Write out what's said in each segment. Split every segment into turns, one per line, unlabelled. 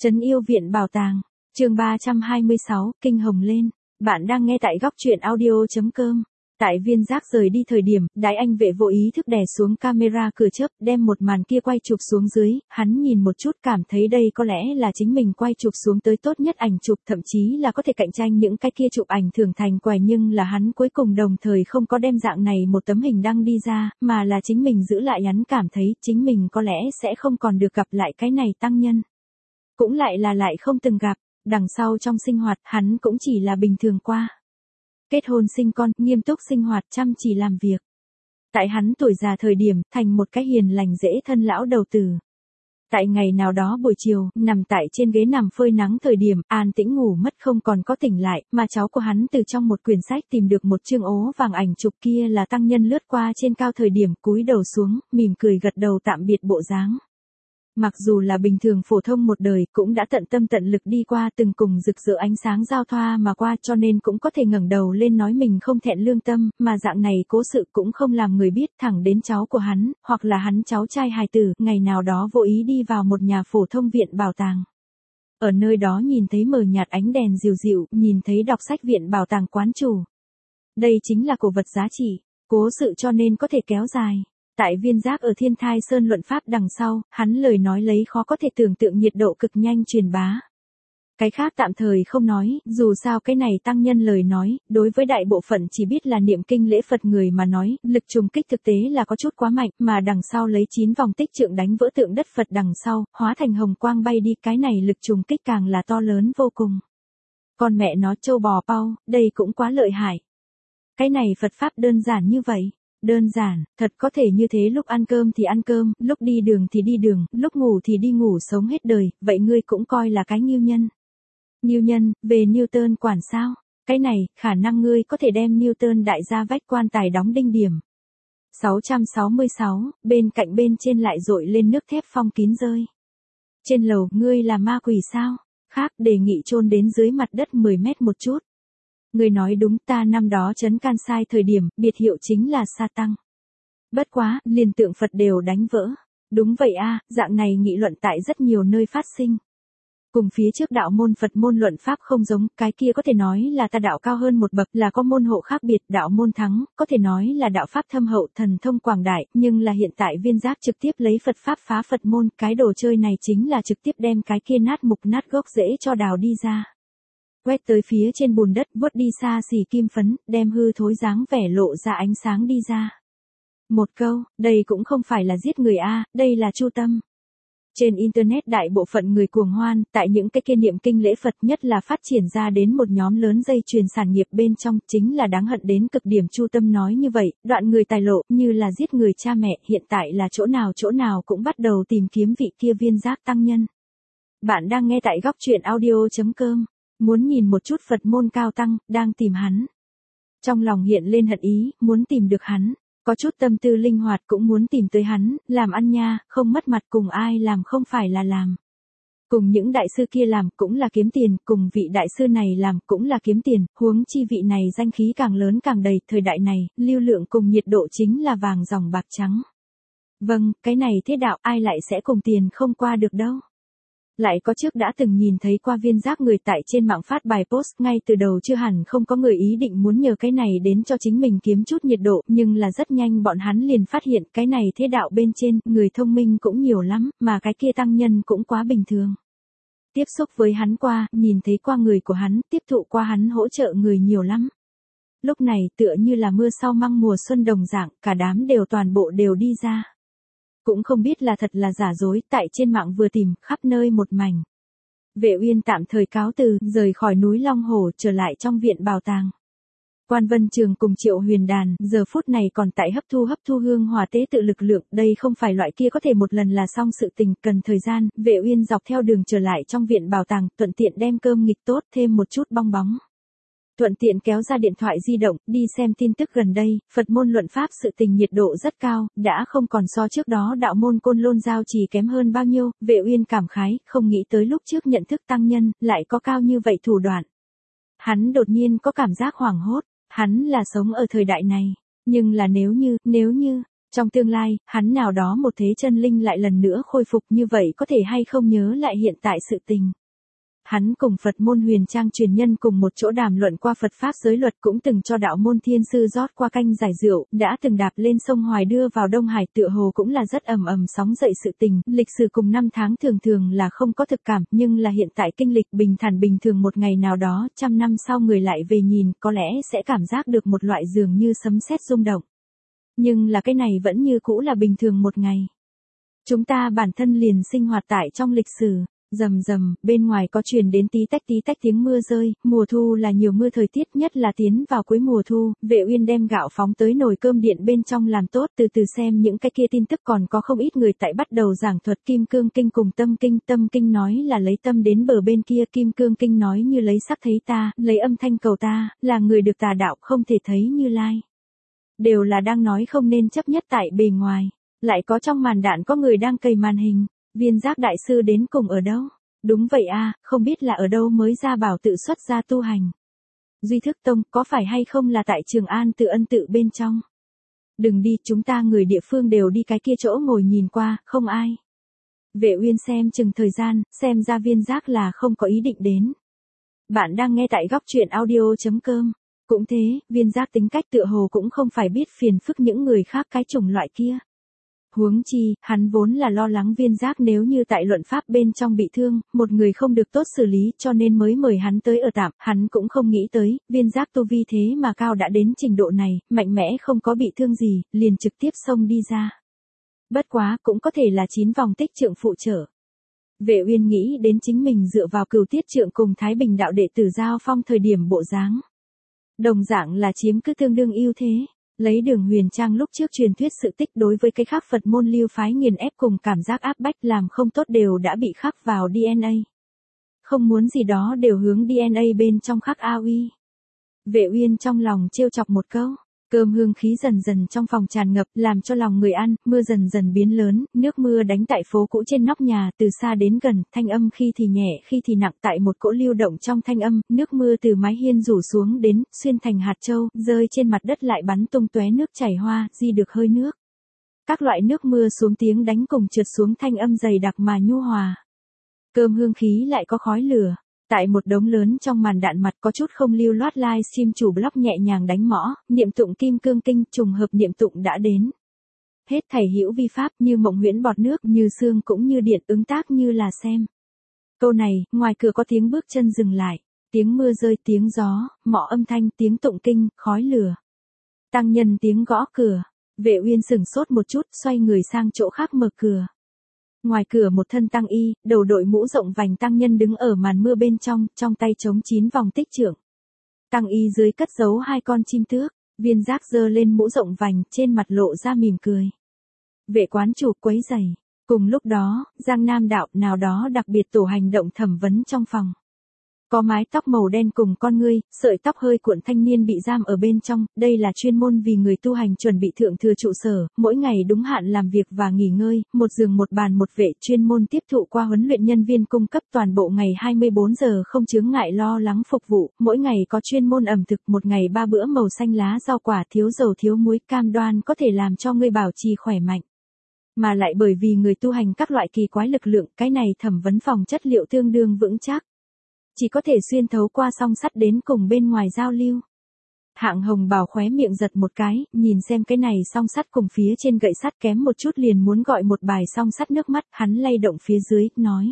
Trấn Yêu Viện Bảo Tàng, chương 326, Kinh Hồng lên. Bạn đang nghe tại góc truyện audio.com. Tại Viên Giác rời đi thời điểm, Đại Anh vệ vô ý thức đè xuống camera cửa chớp, đem một màn kia quay chụp xuống dưới, hắn nhìn một chút cảm thấy đây có lẽ là chính mình quay chụp xuống tới tốt nhất ảnh chụp, thậm chí là có thể cạnh tranh những cái kia chụp ảnh thường thành quẻ, nhưng là hắn cuối cùng đồng thời không có đem dạng này một tấm hình đăng đi ra, mà là chính mình giữ lại. Hắn cảm thấy chính mình có lẽ sẽ không còn được gặp lại cái này tăng nhân. Cũng lại không từng gặp, đằng sau trong sinh hoạt hắn cũng chỉ là bình thường qua. Kết hôn sinh con, nghiêm túc sinh hoạt, chăm chỉ làm việc. Tại hắn tuổi già thời điểm, thành một cái hiền lành dễ thân lão đầu tử. Tại ngày nào đó buổi chiều, nằm tại trên ghế nằm phơi nắng thời điểm, an tĩnh ngủ mất không còn có tỉnh lại, mà cháu của hắn từ trong một quyển sách tìm được một chương ố vàng, ảnh chụp kia là tăng nhân lướt qua trên cao thời điểm cúi đầu xuống, mỉm cười gật đầu tạm biệt bộ dáng. Mặc dù là bình thường phổ thông một đời, cũng đã tận tâm tận lực đi qua, từng cùng rực rỡ ánh sáng giao thoa mà qua, cho nên cũng có thể ngẩng đầu lên nói mình không thẹn lương tâm, mà dạng này cố sự cũng không làm người biết, thẳng đến cháu của hắn, hoặc là hắn cháu trai hài tử, ngày nào đó vô ý đi vào một nhà phổ thông viện bảo tàng. Ở nơi đó nhìn thấy mờ nhạt ánh đèn dịu dịu, nhìn thấy đọc sách viện bảo tàng quán chủ. Đây chính là cổ vật giá trị, cố sự cho nên có thể kéo dài. Tại Viên Giác ở Thiên Thai Sơn luận pháp đằng sau, hắn lời nói lấy khó có thể tưởng tượng nhiệt độ cực nhanh truyền bá. Cái khác tạm thời không nói, dù sao cái này tăng nhân lời nói, đối với đại bộ phận chỉ biết là niệm kinh lễ Phật người mà nói, lực trùng kích thực tế là có chút quá mạnh, mà đằng sau lấy 9 vòng tích trượng đánh vỡ tượng đất Phật đằng sau, hóa thành hồng quang bay đi, cái này lực trùng kích càng là to lớn vô cùng. Con mẹ nó trâu bò pau, đây cũng quá lợi hại. Cái này Phật Pháp đơn giản như vậy. Đơn giản, thật có thể như thế, lúc ăn cơm thì ăn cơm, lúc đi đường thì đi đường, lúc ngủ thì đi ngủ, sống hết đời, vậy ngươi cũng coi là cái nghiêu nhân. Nghiêu nhân, về Newton quản sao? Cái này, khả năng ngươi có thể đem Newton đại gia vách quan tài đóng đinh điểm. 666, bên cạnh bên trên lại dội lên nước thép phong kín rơi. Trên lầu, ngươi là ma quỷ sao? Khác, đề nghị chôn đến dưới mặt đất 10 mét một chút. Người nói đúng, ta năm đó trấn Can Sai thời điểm, biệt hiệu chính là Sa Tăng. Bất quá, liền tượng Phật đều đánh vỡ. Đúng vậy a, dạng này nghị luận tại rất nhiều nơi phát sinh. Cùng phía trước đạo môn Phật môn luận pháp không giống, cái kia có thể nói là ta đạo cao hơn một bậc, là có môn hộ khác biệt, đạo môn thắng, có thể nói là đạo pháp thâm hậu, thần thông quảng đại, nhưng là hiện tại Viên Giác trực tiếp lấy Phật pháp phá Phật môn, cái đồ chơi này chính là trực tiếp đem cái kia nát mục nát gốc rễ cho đào đi ra. Quét tới phía trên bùn đất, vuốt đi xa xỉ kim phấn, đem hư thối dáng vẻ lộ ra ánh sáng đi ra. Một câu, đây cũng không phải là giết người a, đây là chu tâm. Trên internet đại bộ phận người cuồng hoan, tại những cái kia niệm kinh lễ Phật, nhất là phát triển ra đến một nhóm lớn dây chuyền sản nghiệp bên trong, chính là đáng hận đến cực điểm. Chu tâm nói như vậy, đoạn người tài lộ, như là giết người cha mẹ, hiện tại là chỗ nào cũng bắt đầu tìm kiếm vị kia Viên Giác tăng nhân. Bạn đang nghe tại góc truyện audio.com. Muốn nhìn một chút Phật môn cao tăng, đang tìm hắn. Trong lòng hiện lên hận ý, muốn tìm được hắn. Có chút tâm tư linh hoạt cũng muốn tìm tới hắn, làm ăn nha, không mất mặt, cùng ai làm không phải là làm. Cùng những đại sư kia làm cũng là kiếm tiền, cùng vị đại sư này làm cũng là kiếm tiền, huống chi vị này danh khí càng lớn càng đầy, thời đại này, lưu lượng cùng nhiệt độ chính là vàng dòng bạc trắng. Vâng, cái này thế đạo, ai lại sẽ cùng tiền không qua được đâu. Lại có trước đã từng nhìn thấy qua Viên Giác người tại trên mạng phát bài post, ngay từ đầu chưa hẳn không có người ý định muốn nhờ cái này đến cho chính mình kiếm chút nhiệt độ, nhưng là rất nhanh bọn hắn liền phát hiện cái này thế đạo bên trên, người thông minh cũng nhiều lắm, mà cái kia tăng nhân cũng quá bình thường. Tiếp xúc với hắn qua, nhìn thấy qua người của hắn, tiếp thụ qua hắn hỗ trợ người nhiều lắm. Lúc này tựa như là mưa sau măng mùa xuân đồng dạng, cả đám đều toàn bộ đều đi ra. Cũng không biết là thật là giả dối, tại trên mạng vừa tìm, khắp nơi một mảnh. Vệ Uyên tạm thời cáo từ, rời khỏi núi Long Hổ, trở lại trong viện bảo tàng. Quan Vân Trường cùng Triệu Huyền Đàn, giờ phút này còn tại hấp thu hương hỏa tế tự lực lượng, đây không phải loại kia có thể một lần là xong sự tình, cần thời gian. Vệ Uyên dọc theo đường trở lại trong viện bảo tàng, thuận tiện đem cơm nghịch tốt, thêm một chút bong bóng. Thuận tiện kéo ra điện thoại di động, đi xem tin tức gần đây, Phật môn luận pháp sự tình nhiệt độ rất cao, đã không còn so trước đó đạo môn Côn Lôn Giao Trì kém hơn bao nhiêu. Vệ Uyên cảm khái, không nghĩ tới lúc trước nhận thức tăng nhân, lại có cao như vậy thủ đoạn. Hắn đột nhiên có cảm giác hoảng hốt, hắn là sống ở thời đại này, nhưng là nếu như, Trong tương lai, hắn nào đó một thế chân linh lại lần nữa khôi phục như vậy có thể hay không nhớ lại hiện tại sự tình. Hắn cùng Phật môn Huyền Trang truyền nhân cùng một chỗ đàm luận qua Phật Pháp giới luật, cũng từng cho đạo môn thiên sư rót qua canh giải rượu, đã từng đạp lên sông Hoài đưa vào Đông Hải, tựa hồ cũng là rất ầm ầm sóng dậy sự tình, lịch sử cùng năm tháng thường thường là không có thực cảm, nhưng là hiện tại kinh lịch bình thản bình thường, một ngày nào đó, 100 năm sau người lại về nhìn, có lẽ sẽ cảm giác được một loại dường như sấm sét rung động. Nhưng là cái này vẫn như cũ là bình thường một ngày. Chúng ta bản thân liền sinh hoạt tại trong lịch sử. Rầm rầm, bên ngoài có truyền đến tí tách tiếng mưa rơi, mùa thu là nhiều mưa thời tiết, nhất là tiến vào cuối mùa thu, Vệ Uyên đem gạo phóng tới nồi cơm điện bên trong làm tốt, từ từ xem những cái kia tin tức, còn có không ít người tại bắt đầu giảng thuật Kim Cương Kinh cùng Tâm Kinh nói là lấy tâm đến bờ bên kia, Kim Cương Kinh nói như lấy sắc thấy ta, lấy âm thanh cầu ta, là người được tà đạo không thể thấy Như Lai. Đều là đang nói không nên chấp nhất tại bề ngoài, lại có trong màn đạn có người đang cày màn hình. Viên Giác đại sư đến cùng ở đâu? Đúng vậy a, không biết là ở đâu mới ra bảo tự xuất ra tu hành. Duy Thức Tông, có phải hay không là tại Trường An Tự Ân tự bên trong? Đừng đi, chúng ta người địa phương đều đi cái kia chỗ ngồi nhìn qua, không ai. Vệ Uyên xem chừng thời gian, xem ra Viên Giác là không có ý định đến. Bạn đang nghe tại góc truyện audio.com. Cũng thế, Viên Giác tính cách tựa hồ cũng không phải biết phiền phức những người khác cái chủng loại kia. Huống chi, hắn vốn là lo lắng Viên Giác nếu như tại luận pháp bên trong bị thương, một người không được tốt xử lý, cho nên mới mời hắn tới ở tạm, hắn cũng không nghĩ tới, Viên Giác tu vi thế mà cao đã đến trình độ này, mạnh mẽ không có bị thương gì, liền trực tiếp xông đi ra. Bất quá, cũng có thể là 9 vòng tích trượng phụ trợ. Vệ Uyên nghĩ đến chính mình dựa vào Cửu Tiết Trượng cùng Thái Bình đạo đệ tử giao phong thời điểm bộ dáng. Đồng dạng là chiếm cứ tương đương ưu thế. Lấy Đường Huyền Trang lúc trước truyền thuyết sự tích đối với cái khác Phật môn lưu phái nghiền ép cùng cảm giác áp bách làm không tốt đều đã bị khắc vào DNA. Không muốn gì đó đều hướng DNA bên trong khắc AOI. Vệ Uyên trong lòng trêu chọc một câu. Cơm hương khí dần dần trong phòng tràn ngập, làm cho lòng người ăn, mưa dần dần biến lớn, nước mưa đánh tại phố cũ trên nóc nhà, từ xa đến gần, thanh âm khi thì nhẹ khi thì nặng, tại một cỗ lưu động trong thanh âm, nước mưa từ mái hiên rủ xuống đến, xuyên thành hạt châu, rơi trên mặt đất lại bắn tung tóe nước chảy hoa, di được hơi nước. Các loại nước mưa xuống tiếng đánh cùng trượt xuống thanh âm dày đặc mà nhu hòa. Cơm hương khí lại có khói lửa. Tại một đống lớn trong màn đạn mặt có chút không lưu loát livestream chủ blog nhẹ nhàng đánh mõ, niệm tụng Kim Cương Kinh, trùng hợp niệm tụng đã đến. Hết thảy hữu vi pháp như mộng huyễn bọt nước, như xương cũng như điện, ứng tác như là xem. Câu này, ngoài cửa có tiếng bước chân dừng lại, tiếng mưa rơi, tiếng gió, mõ âm thanh, tiếng tụng kinh, khói lửa. Tăng nhân tiếng gõ cửa, Vệ Uyên sững sốt một chút, xoay người sang chỗ khác mở cửa. Ngoài cửa một thân tăng y, đầu đội mũ rộng vành tăng nhân đứng ở màn mưa bên trong tay chống 9 vòng tích trượng. Tăng y dưới cất giấu 2 con chim tước, Viên Giác giơ lên mũ rộng vành, trên mặt lộ ra mỉm cười. Vệ quán chủ quấy rầy. Cùng lúc đó, Giang Nam đạo nào đó đặc biệt tổ hành động thẩm vấn trong phòng. Có mái tóc màu đen cùng con ngươi, sợi tóc hơi cuộn thanh niên bị giam ở bên trong, đây là chuyên môn vì người tu hành chuẩn bị thượng thừa trụ sở, mỗi ngày đúng hạn làm việc và nghỉ ngơi, một giường một bàn một vệ, chuyên môn tiếp thụ qua huấn luyện nhân viên cung cấp toàn bộ ngày 24 giờ không chướng ngại lo lắng phục vụ, mỗi ngày có chuyên môn ẩm thực, một ngày 3 bữa màu xanh lá rau quả thiếu dầu thiếu muối, cam đoan có thể làm cho ngươi bảo trì khỏe mạnh. Mà lại bởi vì người tu hành các loại kỳ quái lực lượng, cái này thẩm vấn phòng chất liệu tương đương vững chắc. Chỉ có thể xuyên thấu qua song sắt đến cùng bên ngoài giao lưu. Hạng Hồng Bào khóe miệng giật một cái, nhìn xem cái này song sắt cùng phía trên gậy sắt kém một chút liền muốn gọi một bài song sắt nước mắt, hắn lay động phía dưới, nói.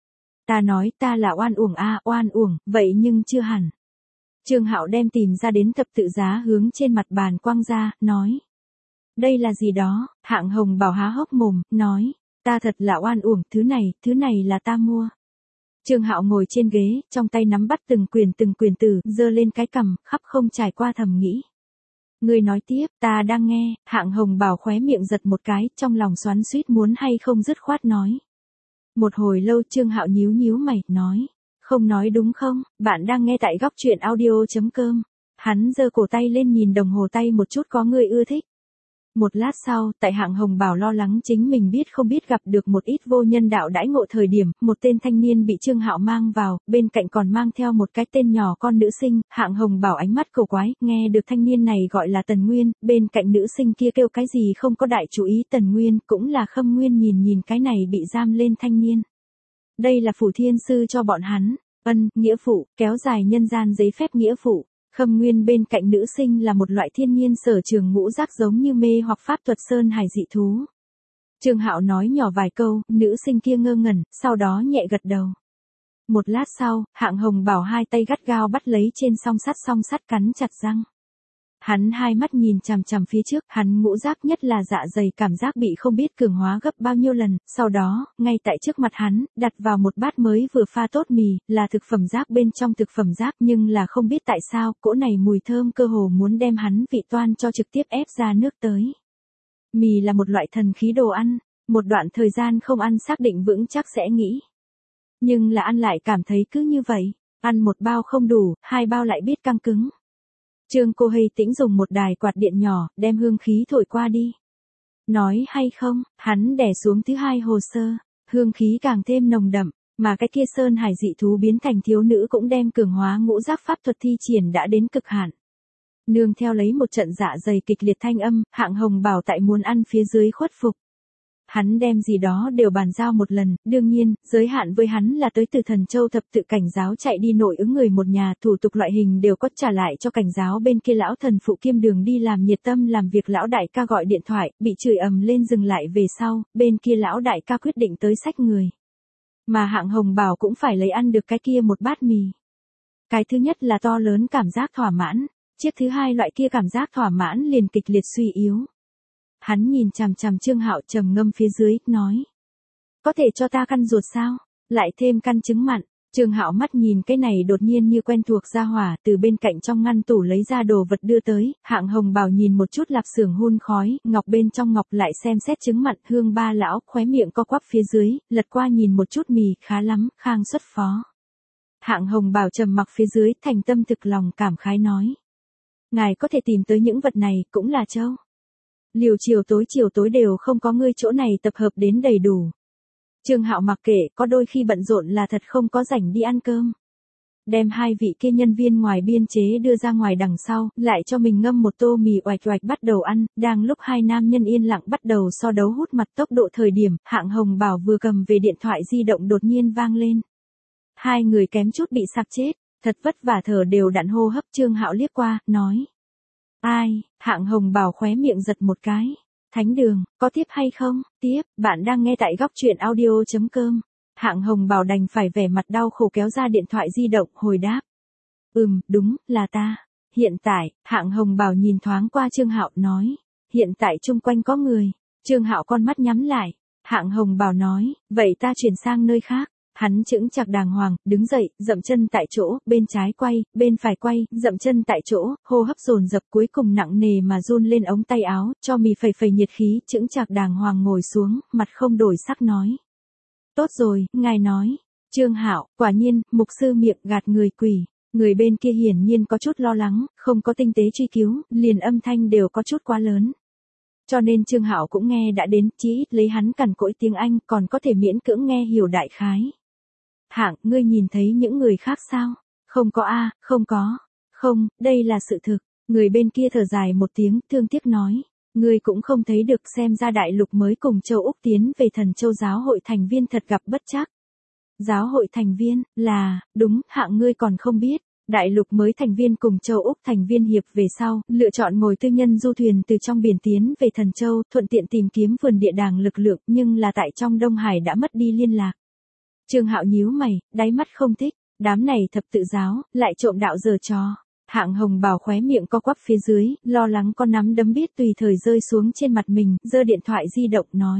Ta nói ta là oan uổng oan uổng, vậy nhưng chưa hẳn. Trương Hạo đem tìm ra đến thập tự giá hướng trên mặt bàn quăng ra, nói. Đây là gì đó, Hạng Hồng Bào há hốc mồm, nói. Ta thật là oan uổng, thứ này là ta mua. Trương Hạo ngồi trên ghế, trong tay nắm bắt từng quyền từ, giơ lên cái cằm, khắp không trải qua thầm nghĩ. Ngươi nói tiếp, ta đang nghe, Hạng Hồng Bào khóe miệng giật một cái, trong lòng xoắn xuýt muốn hay không dứt khoát nói. Một hồi lâu Trương Hạo nhíu mày, nói. Không nói đúng không, bạn đang nghe tại góc truyện audio.com. Hắn giơ cổ tay lên nhìn đồng hồ tay một chút, có người ưa thích. Một lát sau, tại Hạng Hồng Bảo lo lắng chính mình biết không biết gặp được một ít vô nhân đạo đãi ngộ thời điểm, một tên thanh niên bị Trương Hạo mang vào, bên cạnh còn mang theo một cái tên nhỏ con nữ sinh, Hạng Hồng Bảo ánh mắt cổ quái, nghe được thanh niên này gọi là Tần Nguyên, bên cạnh nữ sinh kia kêu cái gì không có đại chú ý, Tần Nguyên cũng là Khâm Nguyên nhìn cái này bị giam lên thanh niên. Đây là Phủ Thiên Sư cho bọn hắn, nghĩa phụ, kéo dài nhân gian giấy phép nghĩa phụ. Khâm Nguyên bên cạnh nữ sinh là một loại thiên nhiên sở trường ngũ giác giống như mê hoặc pháp thuật sơn hải dị thú. Trương Hạo nói nhỏ vài câu, nữ sinh kia ngơ ngẩn, sau đó nhẹ gật đầu. Một lát sau, Hạng Hồng Bảo hai tay gắt gao bắt lấy trên song sắt cắn chặt răng. Hắn hai mắt nhìn chằm chằm phía trước, hắn ngũ giác nhất là dạ dày cảm giác bị không biết cường hóa gấp bao nhiêu lần, sau đó, ngay tại trước mặt hắn, đặt vào một bát mới vừa pha tốt mì, là thực phẩm rác bên trong thực phẩm rác nhưng là không biết tại sao, cỗ này mùi thơm cơ hồ muốn đem hắn vị toan cho trực tiếp ép ra nước tới. Mì là một loại thần khí đồ ăn, một đoạn thời gian không ăn xác định vững chắc sẽ nghĩ. Nhưng là ăn lại cảm thấy cứ như vậy, ăn một bao không đủ, hai bao lại biết căng cứng. Trương Cô Hây Tĩnh dùng một đài quạt điện nhỏ, đem hương khí thổi qua đi. Nói hay không, hắn đè xuống thứ hai hồ sơ, hương khí càng thêm nồng đậm, mà cái kia sơn hải dị thú biến thành thiếu nữ cũng đem cường hóa ngũ giác pháp thuật thi triển đã đến cực hạn. Nương theo lấy một trận dạ dày kịch liệt thanh âm, Hạng Hồng Bảo tại muốn ăn phía dưới khuất phục. Hắn đem gì đó đều bàn giao một lần, đương nhiên, giới hạn với hắn là tới từ Thần Châu Thập Tự Cảnh Giáo chạy đi nội ứng người một nhà, thủ tục loại hình đều có trả lại cho cảnh giáo bên kia lão thần phụ kiêm đường đi làm nhiệt tâm làm việc, lão đại ca gọi điện thoại, bị chửi ầm lên dừng lại về sau, bên kia lão đại ca quyết định tới xách người. Mà Hạng Hồng Bảo cũng phải lấy ăn được cái kia một bát mì. Cái thứ nhất là to lớn cảm giác thỏa mãn, chiếc thứ hai loại kia cảm giác thỏa mãn liền kịch liệt suy yếu. Hắn nhìn chằm chằm Trương Hạo trầm ngâm phía dưới, nói. Có thể cho ta căn ruột sao? Lại thêm căn trứng mặn. Trương Hạo mắt nhìn cái này đột nhiên như quen thuộc ra hỏa, từ bên cạnh trong ngăn tủ lấy ra đồ vật đưa tới, Hạng Hồng Bảo nhìn một chút lạp xưởng hun khói, ngọc bên trong ngọc lại xem xét trứng mặn, hương ba lão, khóe miệng co quắp phía dưới, lật qua nhìn một chút mì, khá lắm, Khang xuất phó. Hạng Hồng Bảo trầm mặc phía dưới, thành tâm thực lòng cảm khái nói. Ngài có thể tìm tới những vật này, cũng là châu. Liều chiều tối đều không có ngươi chỗ này tập hợp đến đầy đủ. Trương Hạo mặc kệ, có đôi khi bận rộn là thật không có rảnh đi ăn cơm. Đem hai vị kia nhân viên ngoài biên chế đưa ra ngoài đằng sau, lại cho mình ngâm một tô mì oạch oạch bắt đầu ăn, đang lúc hai nam nhân yên lặng bắt đầu so đấu hút mặt tốc độ thời điểm, Hạng Hồng Bảo vừa cầm về điện thoại di động đột nhiên vang lên. Hai người kém chút bị sặc chết, thật vất vả thở đều đặn hô hấp. Trương Hạo liếc qua, nói. Ai, Hạng Hồng Bảo khóe miệng giật một cái. Thánh Đường, có tiếp hay không? Tiếp, bạn đang nghe tại góc truyện audio.com. Hạng Hồng Bảo đành phải vẻ mặt đau khổ kéo ra điện thoại di động, hồi đáp. Đúng, là ta. Hiện tại, Hạng Hồng Bảo nhìn thoáng qua Trương Hạo, nói. Hiện tại chung quanh có người. Trương Hạo con mắt nhắm lại. Hạng Hồng Bảo nói, vậy ta chuyển sang nơi khác. Hắn chững chạc đàng hoàng, đứng dậy, dậm chân tại chỗ, bên trái quay, bên phải quay, dậm chân tại chỗ, hô hấp dồn dập, cuối cùng nặng nề mà run lên ống tay áo, cho mì phẩy nhiệt khí, chững chạc đàng hoàng ngồi xuống, mặt không đổi sắc nói. Tốt rồi, ngài nói. Trương Hạo, quả nhiên, mục sư miệng gạt người quỷ. Người bên kia hiển nhiên có chút lo lắng, không có tinh tế truy cứu, liền âm thanh đều có chút quá lớn. Cho nên Trương Hạo cũng nghe đã đến, chí ít lấy hắn cằn cỗi tiếng Anh còn có thể miễn cưỡng nghe hiểu đại khái. Hạng, ngươi nhìn thấy những người khác sao? Không có a, không có. Không, đây là sự thực. Người bên kia thở dài một tiếng, thương tiếc nói. Ngươi cũng không thấy được, xem ra đại lục mới cùng châu Úc tiến về Thần Châu giáo hội thành viên thật gặp bất trắc. Giáo hội thành viên, là, đúng, Hạng ngươi còn không biết. Đại lục mới thành viên cùng châu Úc thành viên hiệp về sau, lựa chọn ngồi tư nhân du thuyền từ trong biển tiến về Thần Châu, thuận tiện tìm kiếm vườn địa đàng lực lượng, nhưng là tại trong Đông Hải đã mất đi liên lạc. Trương Hạo nhíu mày, đáy mắt không thích, đám này thập tự giáo, lại trộm đạo giở trò. Hạng Hồng Bảo khóe miệng co quắp phía dưới, lo lắng con nắm đấm biết tùy thời rơi xuống trên mặt mình, giơ điện thoại di động nói.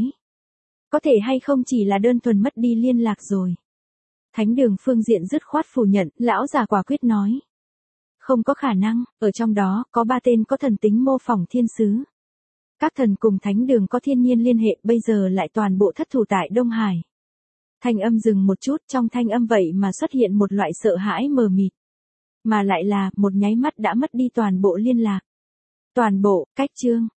Có thể hay không chỉ là đơn thuần mất đi liên lạc rồi. Thánh Đường phương diện dứt khoát phủ nhận, lão già quả quyết nói. Không có khả năng, ở trong đó, có 3 tên có thần tính mô phỏng thiên sứ. Các thần cùng Thánh Đường có thiên nhiên liên hệ, bây giờ lại toàn bộ thất thủ tại Đông Hải. Thanh âm dừng một chút, trong thanh âm vậy mà xuất hiện một loại sợ hãi mờ mịt. Mà lại là, một nháy mắt đã mất đi toàn bộ liên lạc. Toàn bộ, cách chương.